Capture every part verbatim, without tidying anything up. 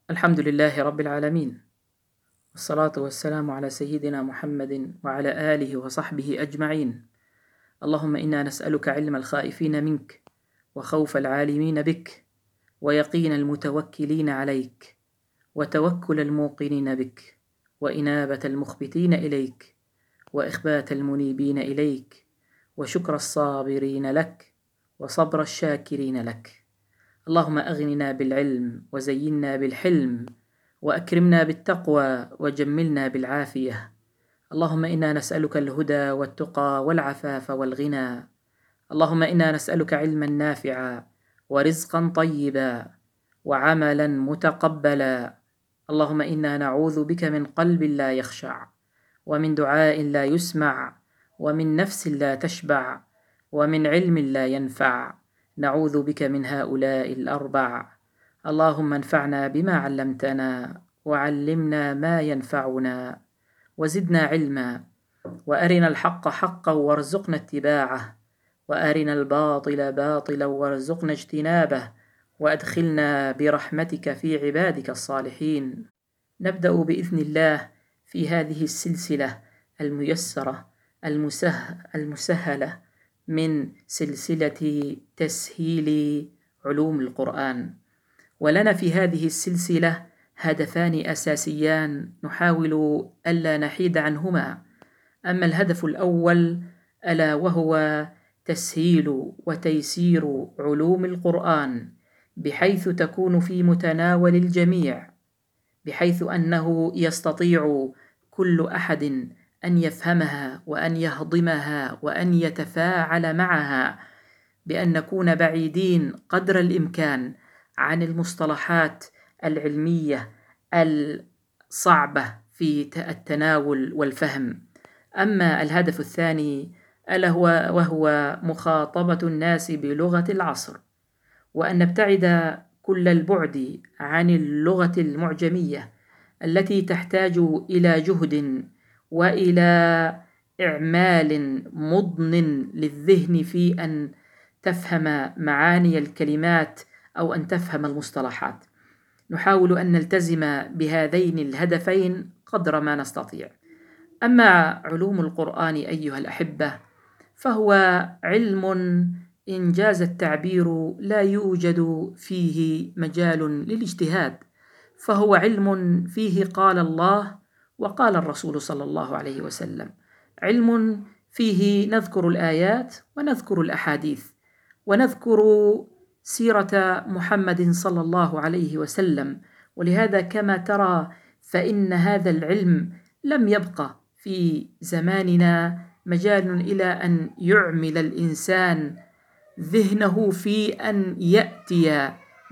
الحمد لله رب العالمين، والصلاة والسلام على سيدنا محمد وعلى آله وصحبه أجمعين. اللهم إنا نسألك علم الخائفين منك، وخوف العالمين بك، ويقين المتوكلين عليك، وتوكل الموقنين بك، وإنابة المخبتين إليك، وإخبات المنيبين إليك، وشكر الصابرين لك، وصبر الشاكرين لك. اللهم أغننا بالعلم، وزينا بالحلم، وأكرمنا بالتقوى، وجملنا بالعافية. اللهم إنا نسألك الهدى والتقى والعفاف والغنى. اللهم إنا نسألك علما نافعا، ورزقا طيبا، وعملا متقبلا. اللهم إنا نعوذ بك من قلب لا يخشع، ومن دعاء لا يسمع، ومن نفس لا تشبع، ومن علم لا ينفع. نعوذ بك من هؤلاء الأربع. اللهم انفعنا بما علمتنا، وعلمنا ما ينفعنا، وزدنا علما، وأرنا الحق حقا وارزقنا اتباعه، وأرنا الباطل باطلا وارزقنا اجتنابه، وأدخلنا برحمتك في عبادك الصالحين. نبدأ بإذن الله في هذه السلسلة الميسرة المسه... المسهلة من سلسلة تسهيل علوم القرآن. ولنا في هذه السلسلة هدفان أساسيان نحاول ألا نحيد عنهما. أما الهدف الأول ألا وهو تسهيل وتيسير علوم القرآن بحيث تكون في متناول الجميع، بحيث أنه يستطيع كل أحد أن يفهمها وأن يهضمها وأن يتفاعل معها، بأن نكون بعيدين قدر الإمكان عن المصطلحات العلمية الصعبة في التناول والفهم. أما الهدف الثاني ألا هو وهو مخاطبة الناس بلغة العصر، وأن نبتعد كل البعد عن اللغة المعجمية التي تحتاج إلى جهد وإلى إعمال مضن للذهن في أن تفهم معاني الكلمات أو أن تفهم المصطلحات. نحاول أن نلتزم بهذين الهدفين قدر ما نستطيع. أما علوم القرآن أيها الأحبة فهو علم إن جاز التعبير لا يوجد فيه مجال للاجتهاد، فهو علم فيه قال الله وقال الرسول صلى الله عليه وسلم، علم فيه نذكر الآيات ونذكر الأحاديث ونذكر سيرة محمد صلى الله عليه وسلم. ولهذا كما ترى فإن هذا العلم لم يبقى في زماننا مجال إلى أن يعمل الإنسان ذهنه في أن يأتي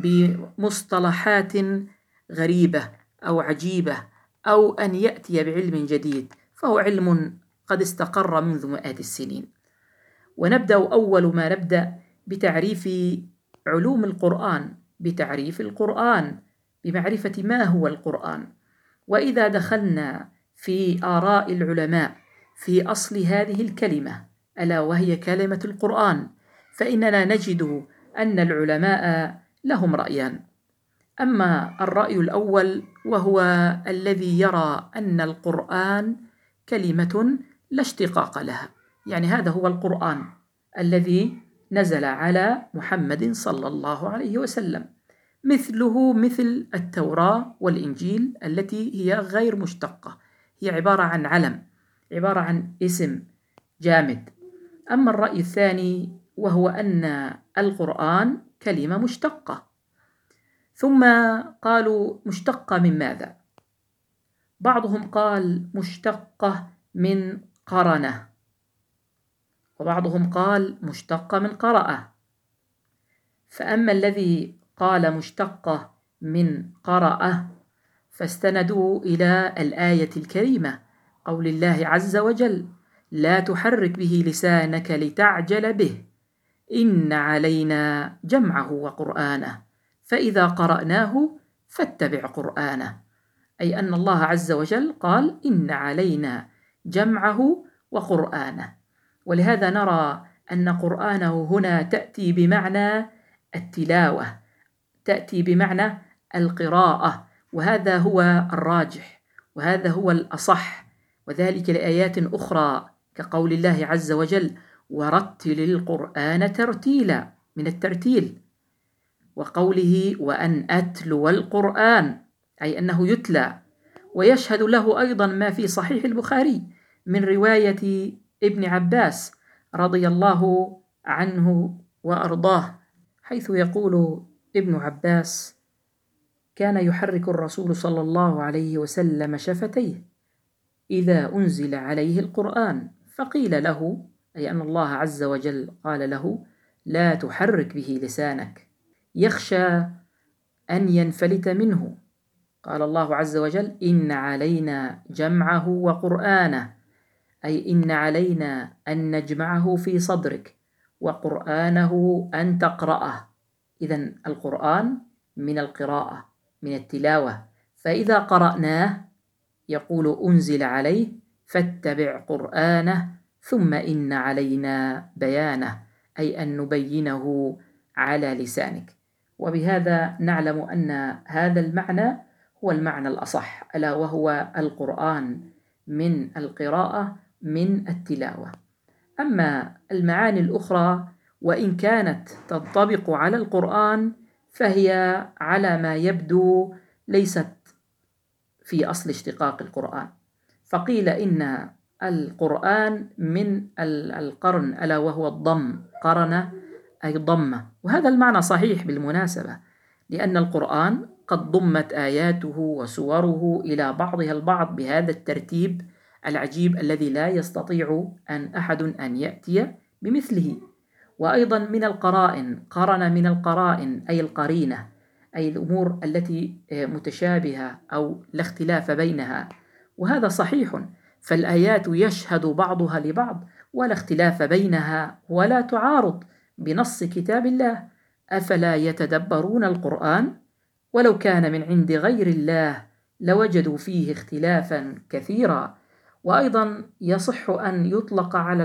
بمصطلحات غريبة أو عجيبة أو أن يأتي بعلم جديد، فهو علم قد استقر منذ مئات السنين. ونبدأ أول ما نبدأ بتعريف علوم القرآن، بتعريف القرآن، بمعرفة ما هو القرآن. وإذا دخلنا في آراء العلماء في أصل هذه الكلمة ألا وهي كلمة القرآن، فإننا نجد أن العلماء لهم رأيان. أما الرأي الأول وهو الذي يرى أن القرآن كلمة لا اشتقاق لها، يعني هذا هو القرآن الذي نزل على محمد صلى الله عليه وسلم، مثله مثل التوراة والإنجيل التي هي غير مشتقة، هي عبارة عن علم، عبارة عن اسم جامد. أما الرأي الثاني وهو أن القرآن كلمة مشتقة. ثم قالوا مشتقة من ماذا؟ بعضهم قال مشتقة من قرنة، وبعضهم قال مشتقة من قرأة. فأما الذي قال مشتقة من قرأة فاستندوا إلى الآية الكريمة، قول الله عز وجل: لا تحرك به لسانك لتعجل به إن علينا جمعه وقرآنه فإذا قرأناه فاتبع قرآنه. أي أن الله عز وجل قال إن علينا جمعه وقرآنه. ولهذا نرى أن قرآنه هنا تأتي بمعنى التلاوة، تأتي بمعنى القراءة، وهذا هو الراجح، وهذا هو الأصح، وذلك لآيات أخرى كقول الله عز وجل: ورتل القرآن ترتيلا، من الترتيل، وقوله: وأن أتلو القرآن، أي أنه يتلى. ويشهد له أيضا ما في صحيح البخاري من رواية ابن عباس رضي الله عنه وأرضاه، حيث يقول ابن عباس: كان يحرك الرسول صلى الله عليه وسلم شفتيه إذا أنزل عليه القرآن، فقيل له، أي أن الله عز وجل قال له: لا تحرك به لسانك يخشى أن ينفلت منه. قال الله عز وجل: إن علينا جمعه وقرآنه، أي إن علينا أن نجمعه في صدرك، وقرآنه أن تقرأه. إذن القرآن من القراءة، من التلاوة، فإذا قرأناه يقول أنزل عليه فاتبع قرآنه ثم إن علينا بيانه، أي أن نبينه على لسانك. وبهذا نعلم أن هذا المعنى هو المعنى الأصح، ألا وهو القرآن من القراءة، من التلاوة. أما المعاني الأخرى وإن كانت تنطبق على القرآن فهي على ما يبدو ليست في أصل اشتقاق القرآن، فقيل إن القرآن من القرن، ألا وهو الضم، قرن أي ضمة، وهذا المعنى صحيح بالمناسبة، لأن القرآن قد ضمت آياته وسوره إلى بعضها البعض بهذا الترتيب العجيب الذي لا يستطيع أن أحد أن يأتي بمثله. وأيضا من القرائن، قرن من القرائن أي القرينة، أي الأمور التي متشابهة أو لا اختلاف بينها، وهذا صحيح، فالآيات يشهد بعضها لبعض ولا اختلاف بينها ولا تعارض بنص كتاب الله. أفلا يتدبرون القرآن ولو كان من عند غير الله لوجدوا فيه اختلافا كثيرا. وأيضا يصح أن يطلق على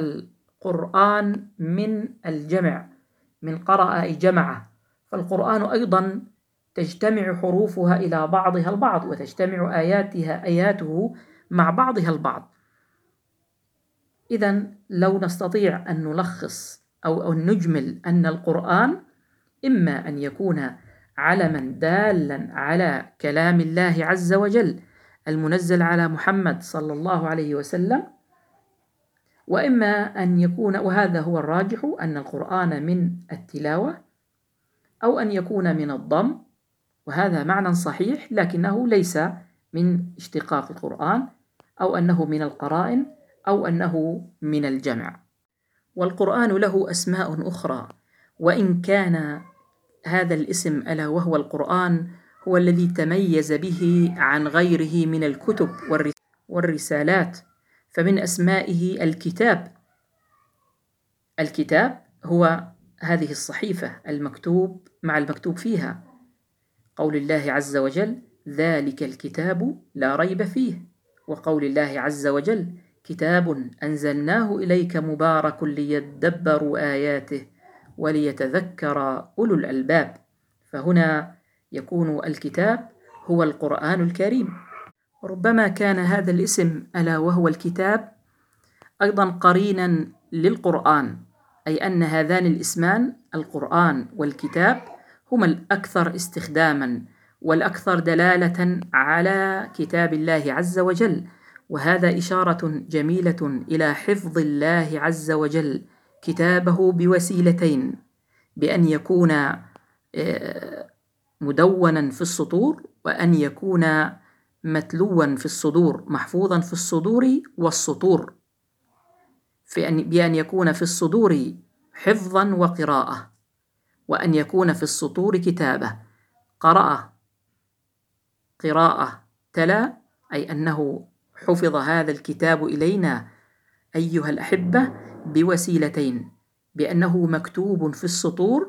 القرآن من الجمع، من قرأ أي جمع، فالقرآن أيضا تجتمع حروفها إلى بعضها البعض، وتجتمع آياتها آياته مع بعضها البعض. إذن لو نستطيع أن نلخص أو أن نجمل أن القرآن إما أن يكون علما دالا على كلام الله عز وجل المنزل على محمد صلى الله عليه وسلم، وإما أن يكون، وهذا هو الراجح، أن القرآن من التلاوة، أو أن يكون من الضم، وهذا معنى صحيح لكنه ليس من اشتقاق القرآن، أو أنه من القرائن، أو أنه من الجمع. والقرآن له أسماء أخرى، وإن كان هذا الاسم ألا وهو القرآن هو الذي تميز به عن غيره من الكتب والرسالات، فمن أسمائه الكتاب. الكتاب هو هذه الصحيفة المكتوب مع المكتوب فيها، قول الله عز وجل: ذلك الكتاب لا ريب فيه، وقول الله عز وجل: كتاب أنزلناه إليك مبارك ليدبروا آياته وليتذكر أولو الألباب. فهنا يكون الكتاب هو القرآن الكريم. وربما كان هذا الاسم ألا وهو الكتاب أيضا قرينا للقرآن، أي أن هذان الاسمان القرآن والكتاب هما الأكثر استخداما والأكثر دلالة على كتاب الله عز وجل، وهذا إشارة جميلة إلى حفظ الله عز وجل كتابه بوسيلتين: بأن يكون مدونا في السطور، وأن يكون متلوا في الصدور، محفوظا في الصدور والسطور، بأن يكون في الصدور حفظا وقراءة، وأن يكون في السطور كتابة. قرأ قراءة، تلا، أي أنه حفظ هذا الكتاب إلينا أيها الأحبة بوسيلتين: بأنه مكتوب في السطور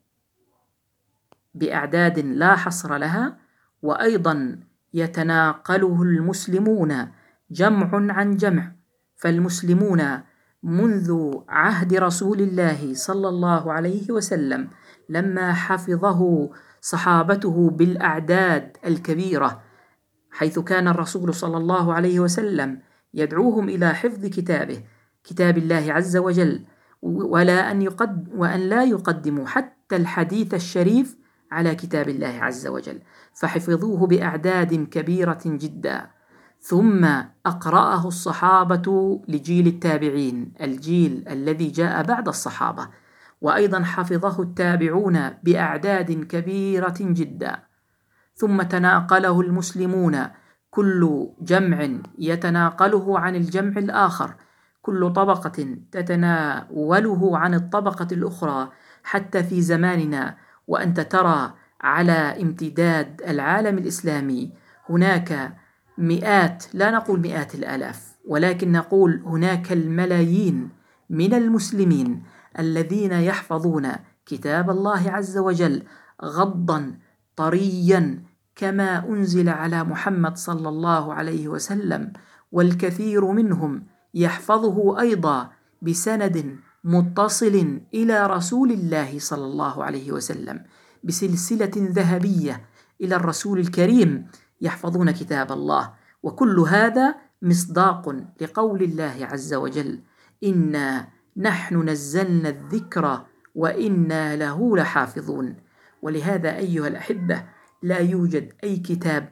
بأعداد لا حصر لها، وأيضا يتناقله المسلمون جمع عن جمع، فالمسلمون منذ عهد رسول الله صلى الله عليه وسلم لما حفظه صحابته بالأعداد الكبيرة، حيث كان الرسول صلى الله عليه وسلم يدعوهم إلى حفظ كتابه كتاب الله عز وجل، ولا أن يقد وأن لا يقدموا حتى الحديث الشريف على كتاب الله عز وجل، فحفظوه بأعداد كبيرة جدا. ثم أقرأه الصحابة لجيل التابعين، الجيل الذي جاء بعد الصحابة، وأيضا حفظه التابعون بأعداد كبيرة جدا. ثم تناقله المسلمون، كل جمع يتناقله عن الجمع الآخر، كل طبقة تتناوله عن الطبقة الأخرى، حتى في زماننا وأنت ترى على امتداد العالم الإسلامي هناك مئات، لا نقول مئات الآلاف، ولكن نقول هناك الملايين من المسلمين الذين يحفظون كتاب الله عز وجل غضا طريا كما أنزل على محمد صلى الله عليه وسلم، والكثير منهم يحفظه أيضا بسند متصل إلى رسول الله صلى الله عليه وسلم، بسلسلة ذهبية إلى الرسول الكريم، يحفظون كتاب الله. وكل هذا مصداق لقول الله عز وجل: إنا نحن نزلنا الذكر وإنا له لحافظون. ولهذا أيها الأحبة، لا يوجد أي كتاب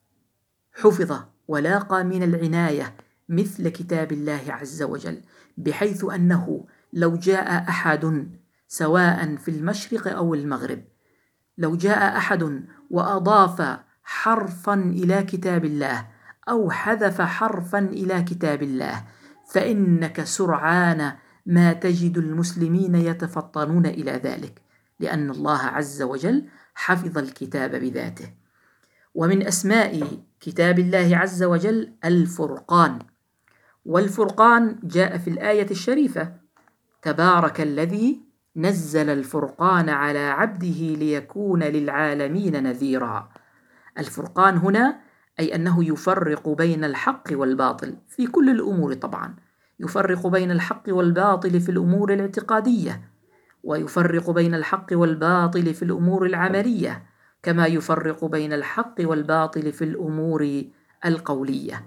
حفظ ولاقى من العناية مثل كتاب الله عز وجل، بحيث أنه لو جاء أحد سواء في المشرق أو المغرب، لو جاء أحد وأضاف حرفا إلى كتاب الله أو حذف حرفا إلى كتاب الله، فإنك سرعان ما تجد المسلمين يتفطنون إلى ذلك، لأن الله عز وجل حفظ الكتاب بذاته. ومن أسماء كتاب الله عز وجل الفرقان، والفرقان جاء في الآية الشريفة: تبارك الذي نزل الفرقان على عبده ليكون للعالمين نذيرا. الفرقان هنا أي أنه يفرق بين الحق والباطل في كل الأمور، طبعا يفرق بين الحق والباطل في الأمور الاعتقادية، ويفرق بين الحق والباطل في الأمور العملية، كما يفرق بين الحق والباطل في الأمور القولية.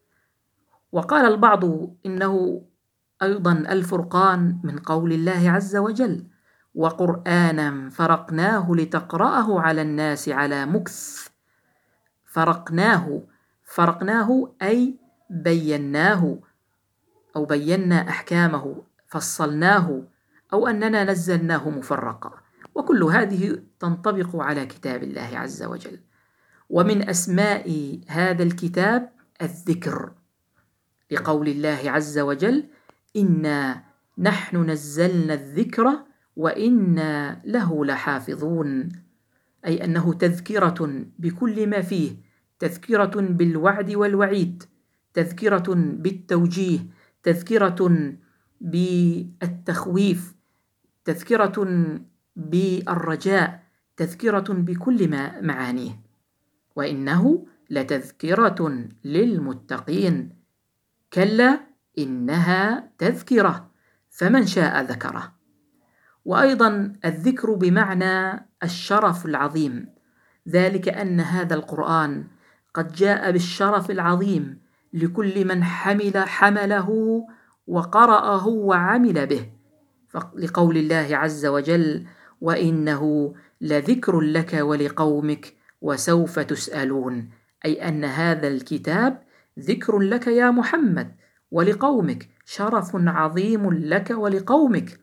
وقال البعض إنه أيضا الفرقان من قول الله عز وجل: وقرآنا فرقناه لتقرأه على الناس على مكث. فرقناه فرقناه أي بيناه، أو بينا أحكامه، فصلناه، أو أننا نزلناه مفرقا، وكل هذه تنطبق على كتاب الله عز وجل. ومن أسماء هذا الكتاب الذكر، لقول الله عز وجل: إنا نحن نزلنا الذكر وإنا له لحافظون، أي أنه تذكرة بكل ما فيه، تذكرة بالوعد والوعيد، تذكرة بالتوجيه، تذكرة بالتخويف، تذكرة بالرجاء، تذكرة بكل ما معانيه. وإنه لتذكرة للمتقين، كلا إنها تذكرة فمن شاء ذكره. وأيضا الذكر بمعنى الشرف العظيم، ذلك أن هذا القرآن قد جاء بالشرف العظيم لكل من حمل حمله وقرأه وعمل به، لقول الله عز وجل: وإنه لذكر لك ولقومك وسوف تسألون، أي أن هذا الكتاب ذكر لك يا محمد ولقومك، شرف عظيم لك ولقومك.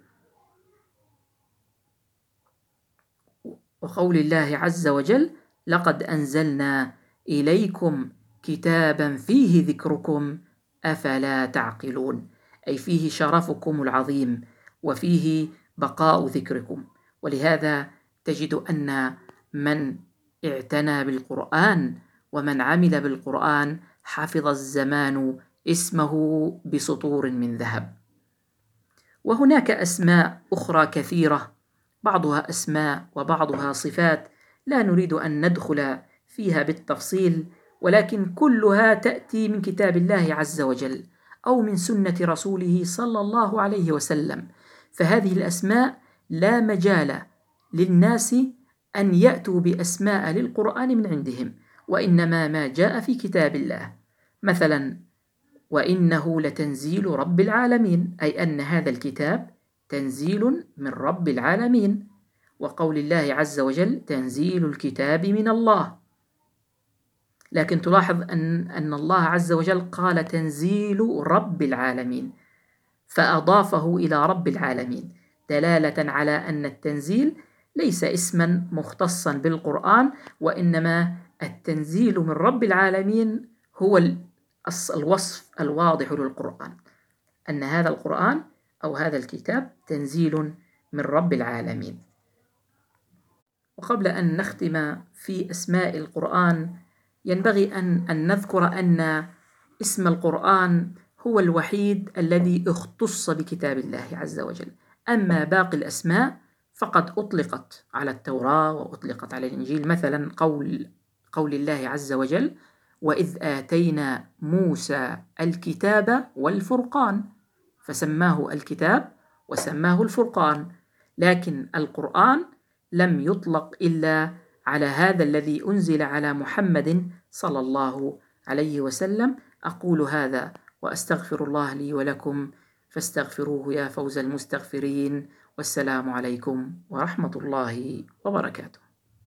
وقول الله عز وجل: لقد أنزلنا إليكم كتابا فيه ذكركم أفلا تعقلون، أي فيه شرفكم العظيم وفيه بقاء ذكركم. ولهذا تجد أن من اعتنى بالقرآن ومن عمل بالقرآن حفظ الزمان اسمه بسطور من ذهب. وهناك أسماء أخرى كثيرة، بعضها أسماء وبعضها صفات، لا نريد أن ندخل فيها بالتفصيل، ولكن كلها تأتي من كتاب الله عز وجل أو من سنة رسوله صلى الله عليه وسلم. فهذه الأسماء لا مجال للناس أن يأتوا بأسماء للقرآن من عندهم، وإنما ما جاء في كتاب الله. مثلا: وإنه لتنزيل رب العالمين، أي أن هذا الكتاب تنزيل من رب العالمين. وقول الله عز وجل: تنزيل الكتاب من الله. لكن تلاحظ أن, أن الله عز وجل قال تنزيل رب العالمين، فأضافه إلى رب العالمين دلالة على أن التنزيل ليس اسما مختصا بالقرآن، وإنما التنزيل من رب العالمين هو الوصف الواضح للقرآن، أن هذا القرآن أو هذا الكتاب تنزيل من رب العالمين. وقبل أن نختم في أسماء القرآن، ينبغي أن, أن نذكر أن اسم القرآن هو الوحيد الذي اختص بكتاب الله عز وجل. أما باقي الأسماء فقد أطلقت على التوراة وأطلقت على الإنجيل. مثلا قول, قول الله عز وجل: وإذ آتينا موسى الكتاب والفرقان، فسماه الكتاب وسماه الفرقان. لكن القرآن لم يطلق إلا على هذا الذي أنزل على محمد صلى الله عليه وسلم. أقول هذا وأستغفر الله لي ولكم، فاستغفروه يا فوز المستغفرين. والسلام عليكم ورحمة الله وبركاته.